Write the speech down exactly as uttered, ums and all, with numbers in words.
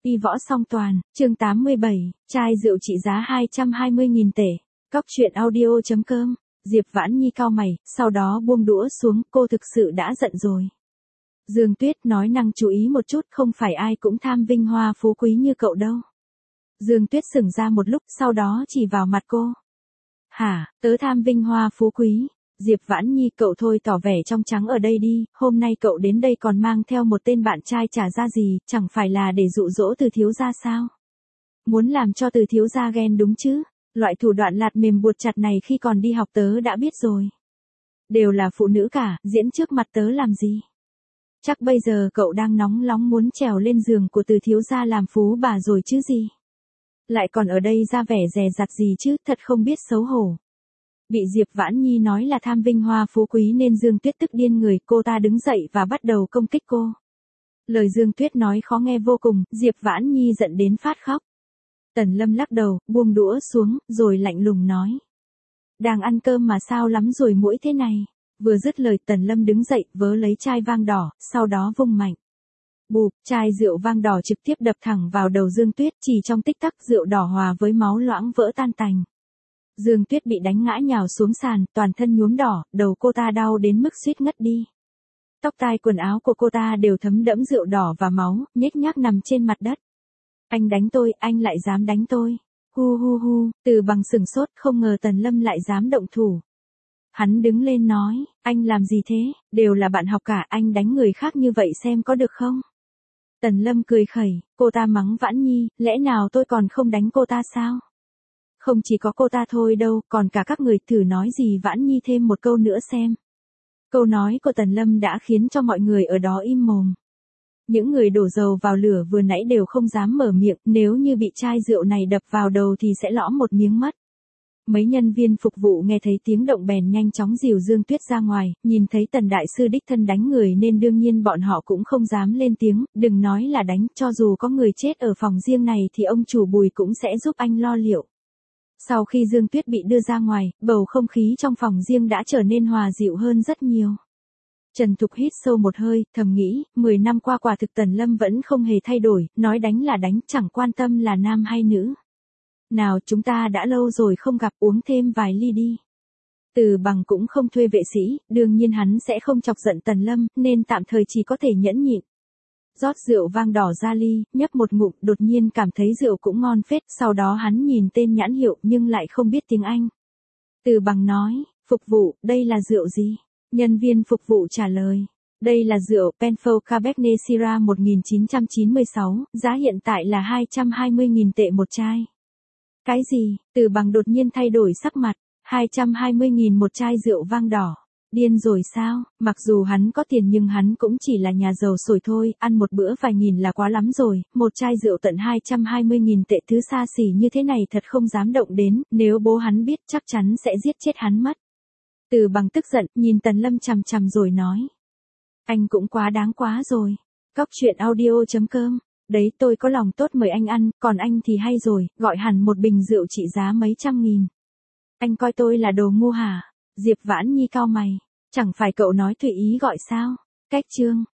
Y võ song toàn, chương tám mươi bảy, chai rượu trị giá hai trăm hai mươi nghìn tệ. Cóc truyện audio chấm com. Diệp Vãn Nhi cau mày, sau đó buông đũa xuống, cô thực sự đã giận rồi. Dương Tuyết nói năng chú ý một chút, không phải ai cũng tham vinh hoa phú quý như cậu đâu. Dương Tuyết sững ra một lúc, sau đó chỉ vào mặt cô. Hả, tớ tham vinh hoa phú quý? Diệp Vãn Nhi, cậu thôi tỏ vẻ trong trắng ở đây đi, hôm nay cậu đến đây còn mang theo một tên bạn trai trả ra gì, chẳng phải là để dụ dỗ Từ thiếu gia sao? Muốn làm cho Từ thiếu gia ghen đúng chứ? Loại thủ đoạn lạt mềm buộc chặt này khi còn đi học tớ đã biết rồi. Đều là phụ nữ cả, diễn trước mặt tớ làm gì? Chắc bây giờ cậu đang nóng nóng muốn trèo lên giường của Từ thiếu gia làm phú bà rồi chứ gì? Lại còn ở đây ra vẻ dè dặt gì chứ, thật không biết xấu hổ. Bị Diệp Vãn Nhi nói là tham vinh hoa phú quý nên Dương Tuyết tức điên người, cô ta đứng dậy và bắt đầu công kích cô. Lời Dương Tuyết nói khó nghe vô cùng, Diệp Vãn Nhi giận đến phát khóc. Tần Lâm lắc đầu, buông đũa xuống, rồi lạnh lùng nói. Đang ăn cơm mà sao lắm rồi mũi thế này. Vừa dứt lời Tần Lâm đứng dậy, vớ lấy chai vang đỏ, sau đó vung mạnh. Bụp, chai rượu vang đỏ trực tiếp đập thẳng vào đầu Dương Tuyết, chỉ trong tích tắc rượu đỏ hòa với máu loãng vỡ tan tành. Dương Tuyết bị đánh ngã nhào xuống sàn, toàn thân nhuốm đỏ, đầu cô ta đau đến mức suýt ngất đi. Tóc tai quần áo của cô ta đều thấm đẫm rượu đỏ và máu, nhếch nhác nằm trên mặt đất. Anh đánh tôi, anh lại dám đánh tôi. Hu hu hu, Từ Bằng sửng sốt, không ngờ Tần Lâm lại dám động thủ. Hắn đứng lên nói, anh làm gì thế, đều là bạn học cả, anh đánh người khác như vậy xem có được không? Tần Lâm cười khẩy, cô ta mắng Vãn Nhi, lẽ nào tôi còn không đánh cô ta sao? Không chỉ có cô ta thôi đâu, còn cả các người, thử nói gì Vãn Nhi thêm một câu nữa xem. Câu nói của Tần Lâm đã khiến cho mọi người ở đó im mồm. Những người đổ dầu vào lửa vừa nãy đều không dám mở miệng, nếu như bị chai rượu này đập vào đầu thì sẽ lõm một miếng mất. Mấy nhân viên phục vụ nghe thấy tiếng động bèn nhanh chóng dìu Dương Tuyết ra ngoài, nhìn thấy Tần đại sư đích thân đánh người nên đương nhiên bọn họ cũng không dám lên tiếng, đừng nói là đánh, cho dù có người chết ở phòng riêng này thì ông chủ Bùi cũng sẽ giúp anh lo liệu. Sau khi Dương Tuyết bị đưa ra ngoài, bầu không khí trong phòng riêng đã trở nên hòa dịu hơn rất nhiều. Trần Thục hít sâu một hơi, thầm nghĩ, mười năm qua quả thực Tần Lâm vẫn không hề thay đổi, nói đánh là đánh, chẳng quan tâm là nam hay nữ. Nào, chúng ta đã lâu rồi không gặp, uống thêm vài ly đi. Từ Bằng cũng không thuê vệ sĩ, đương nhiên hắn sẽ không chọc giận Tần Lâm, nên tạm thời chỉ có thể nhẫn nhịn. Rót rượu vang đỏ ra ly, nhấp một ngụm, đột nhiên cảm thấy rượu cũng ngon phết, sau đó hắn nhìn tên nhãn hiệu nhưng lại không biết tiếng Anh. Từ Bằng nói, phục vụ, đây là rượu gì? Nhân viên phục vụ trả lời, đây là rượu Penfolds Cabernet Syrah một nghìn chín trăm chín mươi sáu, giá hiện tại là hai trăm hai mươi nghìn tệ một chai. Cái gì? Từ Bằng đột nhiên thay đổi sắc mặt, hai trăm hai mươi nghìn một chai rượu vang đỏ. Điên rồi sao? Mặc dù hắn có tiền nhưng hắn cũng chỉ là nhà giàu sổi thôi, ăn một bữa vài nghìn là quá lắm rồi, một chai rượu tận hai trăm hai mươi nghìn tệ thứ xa xỉ như thế này thật không dám động đến, nếu bố hắn biết chắc chắn sẽ giết chết hắn mất. Từ Bằng tức giận, nhìn Tần Lâm chằm chằm rồi nói. Anh cũng quá đáng quá rồi. Cóc truyện audio chấm com. Đấy, tôi có lòng tốt mời anh ăn, còn anh thì hay rồi, gọi hẳn một bình rượu trị giá mấy trăm nghìn. Anh coi tôi là đồ ngu hả? Diệp Vãn Nhi cau mày. Chẳng phải cậu nói tùy ý gọi sao? Cách chương.